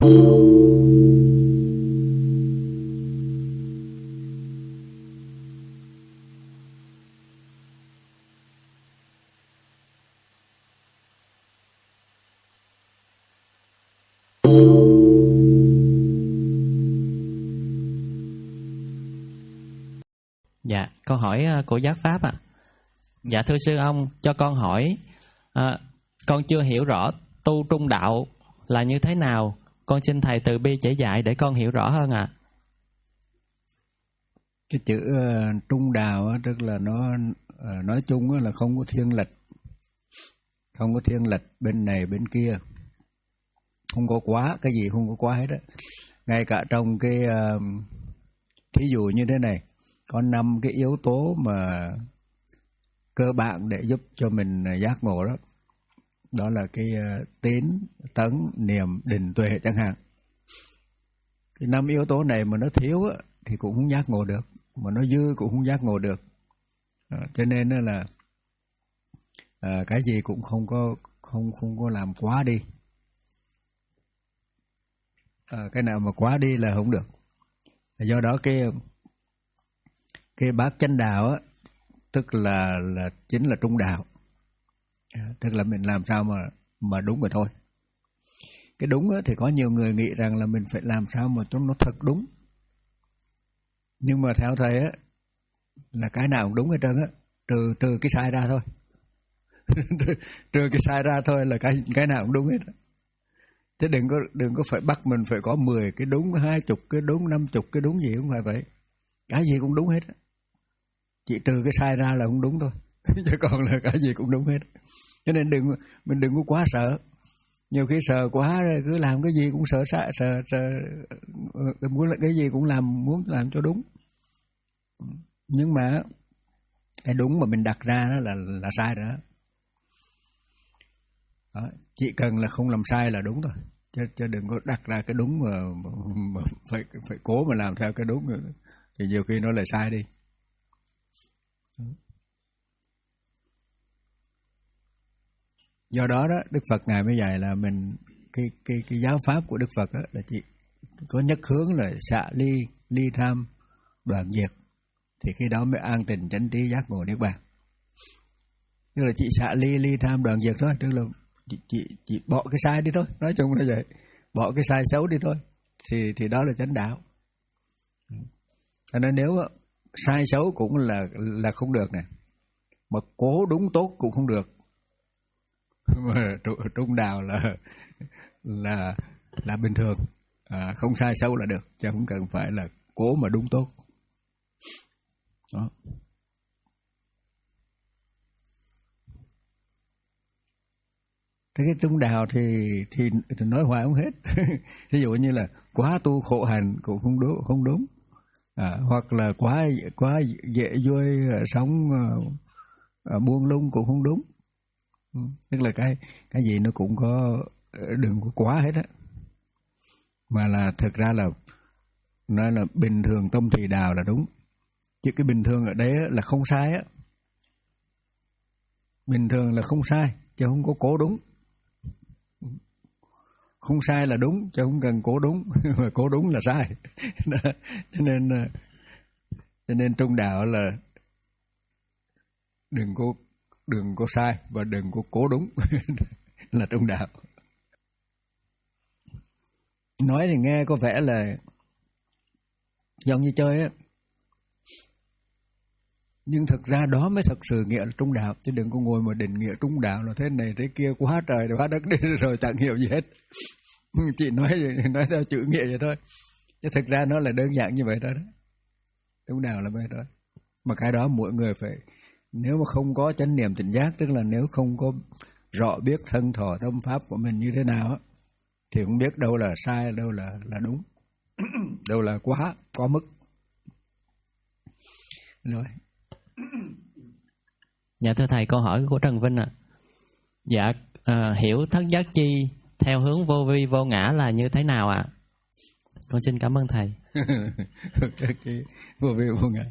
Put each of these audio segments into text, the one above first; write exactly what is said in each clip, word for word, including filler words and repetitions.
Dạ, câu hỏi của Giác Pháp ạ. À. Dạ thưa sư ông, cho con hỏi, à, con chưa hiểu rõ tu trung đạo là như thế nào. Con xin thầy từ bi chỉ dạy để con hiểu rõ hơn ạ. À. Cái chữ uh, trung đạo á, tức là nó uh, nói chung á, là không có thiên lệch, không có thiên lệch bên này bên kia, không có quá, cái gì không có quá hết á. Ngay cả trong cái uh, thí dụ như thế này, có năm cái yếu tố mà cơ bản để giúp cho mình giác ngộ đó. Đó là cái uh, tín, tấn, niệm, định, tuệ chẳng hạn. Cái năm yếu tố này mà nó thiếu á, thì cũng không giác ngộ được, mà nó dư cũng không giác ngộ được. À, cho nên là à, cái gì cũng không có không không có làm quá đi. À, cái nào mà quá đi là không được. Do đó cái cái bát chánh đạo á, tức là là chính là trung đạo. À, tức là mình làm sao mà mà đúng rồi thôi. Cái đúng á, thì có nhiều người nghĩ rằng là mình phải làm sao mà cho nó thật đúng. Nhưng mà theo thầy á, là cái nào cũng đúng hết trơn á, trừ trừ cái sai ra thôi. trừ, trừ cái sai ra thôi là cái cái nào cũng đúng hết. Chứ đừng có đừng có phải bắt mình phải có mười cái đúng, hai chục cái đúng, năm chục cái đúng, gì không phải vậy. Cái gì cũng đúng hết. Chỉ trừ cái sai ra là không đúng thôi. Chứ còn là cái gì cũng đúng hết. Cho nên đừng mình đừng có quá sợ. Nhiều khi sợ quá cứ làm cái gì cũng sợ sợ sợ, sợ muốn cái gì cũng làm muốn làm cho đúng. Nhưng mà cái đúng mà mình đặt ra đó là là sai rồi đó. Đó, chỉ cần là không làm sai là đúng thôi. Chứ, chứ đừng có đặt ra cái đúng mà, mà, mà phải phải cố mà làm theo cái đúng rồi. Thì nhiều khi nó lại sai đi. Do đó đó Đức Phật ngài mới dạy là mình cái cái cái giáo pháp của Đức Phật đó, là chỉ có nhất hướng là xả ly, ly tham, đoạn diệt, thì khi đó mới an tình chánh trí giác ngộ niết bàn. Tức là chỉ xả ly, ly tham, đoạn diệt thôi, tức là chỉ, chỉ, chỉ bỏ cái sai đi thôi, nói chung là vậy, bỏ cái sai xấu đi thôi, thì thì đó là chánh đạo. Cho nên nếu sai xấu cũng là là không được nè, mà cố đúng tốt cũng không được. Mà trung đạo là là là bình thường, à, không sai xấu là được, chứ không cần phải là cố mà đúng tốt. Đó. Thế cái trung đạo thì, thì thì nói hoài không hết. Ví dụ như là quá tu khổ hạnh cũng không đúng, không đúng. À, hoặc là quá quá dễ vui sống à, buông lung cũng không đúng. Tức là cái cái gì nó cũng có, đừng có quá hết á, mà là thực ra là nói là bình thường tâm thì đào là đúng. Chứ cái bình thường ở đấy là không sai á, bình thường là không sai chứ không có cố đúng. Không sai là đúng chứ không cần cố đúng, mà cố đúng là sai. Cho nên cho nên trung đạo là đừng có đừng có sai và đừng có cố đúng. Là trung đạo. Nói thì nghe có vẻ là giống như chơi á, nhưng thực ra đó mới thật sự nghĩa là trung đạo. Chứ đừng có ngồi mà định nghĩa trung đạo là thế này thế kia quá trời quá đất đi rồi chẳng hiểu gì hết. Chỉ nói nói theo chữ nghĩa vậy thôi, chứ thực ra nó là đơn giản như vậy thôi đó. Trung đạo là vậy thôi. Mà cái đó mỗi người phải, nếu mà không có chánh niệm tỉnh giác, tức là nếu không có rõ biết thân thọ tâm pháp của mình như thế nào á, thì không biết đâu là sai, đâu là là đúng, đâu là quá quá mức. Rồi. Dạ thưa thầy, câu hỏi của Trần Vinh ạ. À. Dạ à, hiểu thất giác chi theo hướng vô vi vô ngã là như thế nào ạ? À? Con xin cảm ơn thầy. Vô vi vô ngã.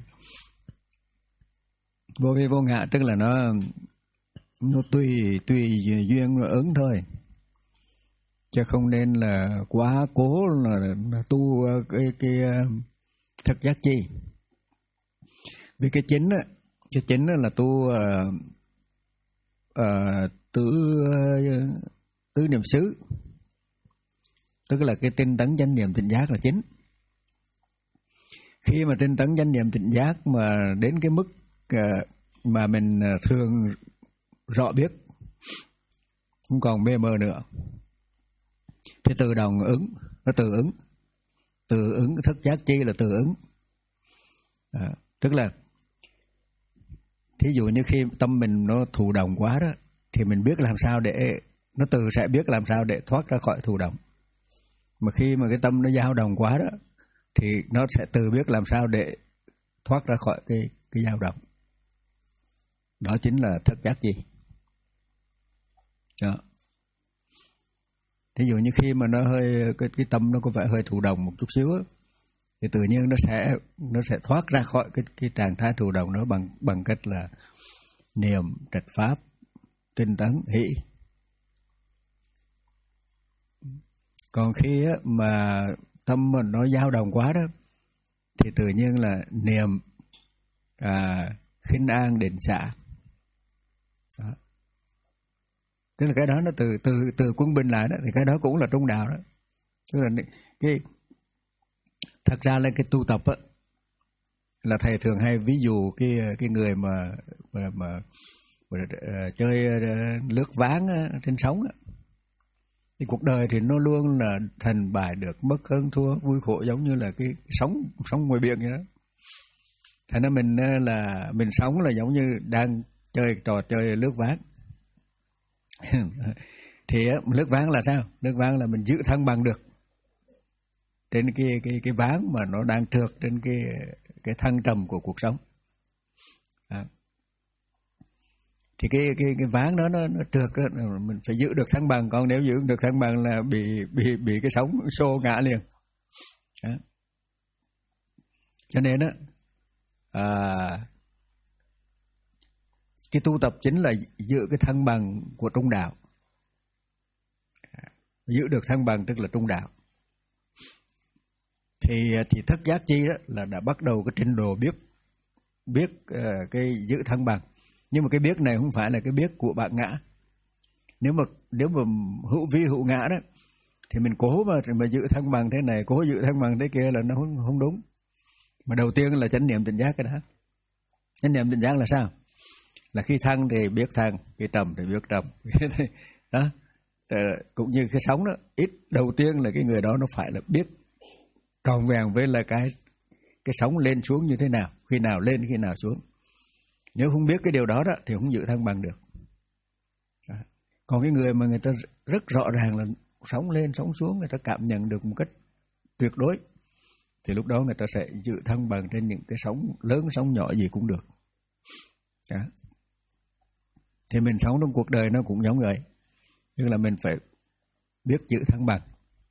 Vô vi vô ngã tức là nó nó tùy tùy duyên nó ứng thôi. chứ không nên là quá cố là, là tu cái cái thực giác chi. Vì cái chính á, cái chính là tu uh, uh, tứ uh, tứ niệm xứ, tức là cái tinh tấn chánh niệm tỉnh giác là chính. Khi mà tinh tấn chánh niệm tỉnh giác mà đến cái mức uh, mà mình thường rõ biết, không còn mê mờ nữa, thì tự động ứng, nó tự ứng, tự ứng thức giác chi là tự ứng. À, tức là thí dụ như khi tâm mình nó thụ động quá đó, thì mình biết làm sao để nó tự sẽ biết làm sao để thoát ra khỏi thụ động. Mà khi mà cái tâm nó dao động quá đó, thì nó sẽ tự biết làm sao để thoát ra khỏi cái cái dao động. Đó chính là thức giác chi. Đó. Thí dụ như khi mà nó hơi cái, cái tâm nó có vẻ hơi thụ động một chút xíu đó, thì tự nhiên nó sẽ nó sẽ thoát ra khỏi cái cái trạng thái thụ động đó bằng bằng cách là niệm, trạch pháp, tinh tấn, hỷ. Còn khi á, mà tâm mình nó dao động quá đó, thì tự nhiên là niệm, à, khinh an, định xả. Đó. Tức là cái đó nó từ từ từ quân bình lại đó, thì cái đó cũng là trung đạo đó. Tức là cái thật ra là cái tu tập á, là thầy thường hay ví dụ cái cái người mà mà, mà, mà uh, chơi uh, lướt ván uh, trên sóng á, thì cuộc đời thì nó luôn là thành bại được, mất hơn thua, vui khổ, giống như là cái sóng sóng ngoài biển vậy đó. Thành ra mình uh, là mình sống là giống như đang chơi trò chơi lướt ván. Thì uh, lướt ván là sao? Lướt ván là mình giữ thăng bằng được trên cái cái cái ván mà nó đang trượt trên cái cái thăng trầm của cuộc sống. À. Thì cái cái cái ván đó nó nó trượt đó, mình phải giữ được thăng bằng, còn nếu giữ được thăng bằng là bị bị bị cái sóng xô ngã liền. À. Cho nên đó, à, cái tu tập chính là giữ cái thăng bằng của trung đạo. À, giữ được thăng bằng tức là trung đạo. Thì thì thức giác chi đó là đã bắt đầu cái trình độ biết biết uh, cái giữ thăng bằng. Nhưng mà cái biết này không phải là cái biết của bạn ngã. Nếu mà nếu mà hữu vi hữu ngã đó, thì mình cố mà mà giữ thăng bằng thế này, cố giữ thăng bằng thế kia là nó không không đúng. Mà đầu tiên là chánh niệm tỉnh giác cái đó. Chánh niệm tỉnh giác là sao? Là khi thăng thì biết thăng, khi trầm thì biết trầm. Đó. Cũng như cái sóng đó, ít đầu tiên là cái người đó nó phải là biết tròn vẹn với là cái cái sóng lên xuống như thế nào, khi nào lên khi nào xuống. Nếu không biết cái điều đó đó thì không giữ thăng bằng được. Đó. Còn cái người mà người ta rất rõ ràng là sóng lên sóng xuống, người ta cảm nhận được một cách tuyệt đối, thì lúc đó người ta sẽ giữ thăng bằng trên những cái sóng lớn sóng nhỏ gì cũng được. Đó. Thì mình sống trong cuộc đời nó cũng giống vậy, tức là mình phải biết giữ thăng bằng.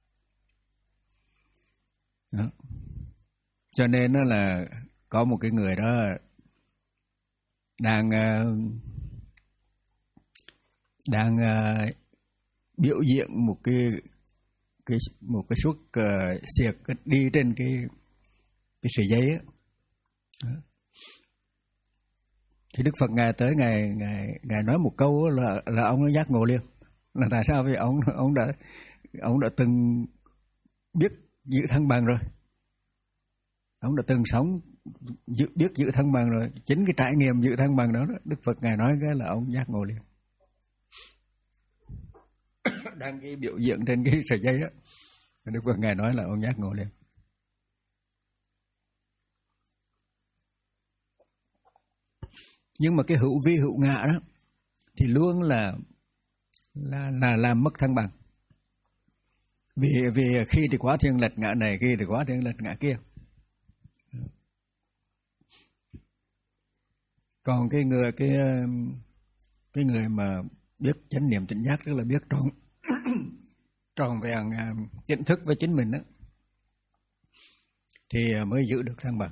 Đó. Cho nên nó là có một cái người đó đang đang biểu diễn một cái cái một cái suất uh, xiệt đi trên cái cái sợi dây á. Thì Đức Phật ngài tới ngài ngài ngài nói một câu là là ông nó giác ngộ liền. Là tại sao? Vì ông ông đã ông đã từng biết giữ thăng bằng rồi. Ông đã từng sống giữ, biết giữ thăng bằng rồi. Chính cái trải nghiệm giữ thăng bằng đó, đó Đức Phật ngài nói cái là ông giác ngộ liền. Đang cái biểu diễn trên cái sợi dây đó, Đức Phật ngài nói là ông giác ngộ liền. Nhưng mà cái hữu vi hữu ngã đó thì luôn là là là làm mất thăng bằng. Vì vì khi thì quá thiên lệch ngã này, khi thì quá thiên lệch ngã kia. Còn cái người cái cái người mà biết chánh niệm tỉnh giác, tức là biết tròn tròn vẹn nhận thức với chính mình đó, thì mới giữ được thăng bằng.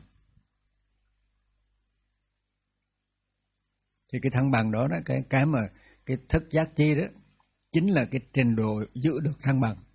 Thì cái thăng bằng đó đó, cái cái mà cái thức giác chi đó chính là cái trình độ giữ được thăng bằng.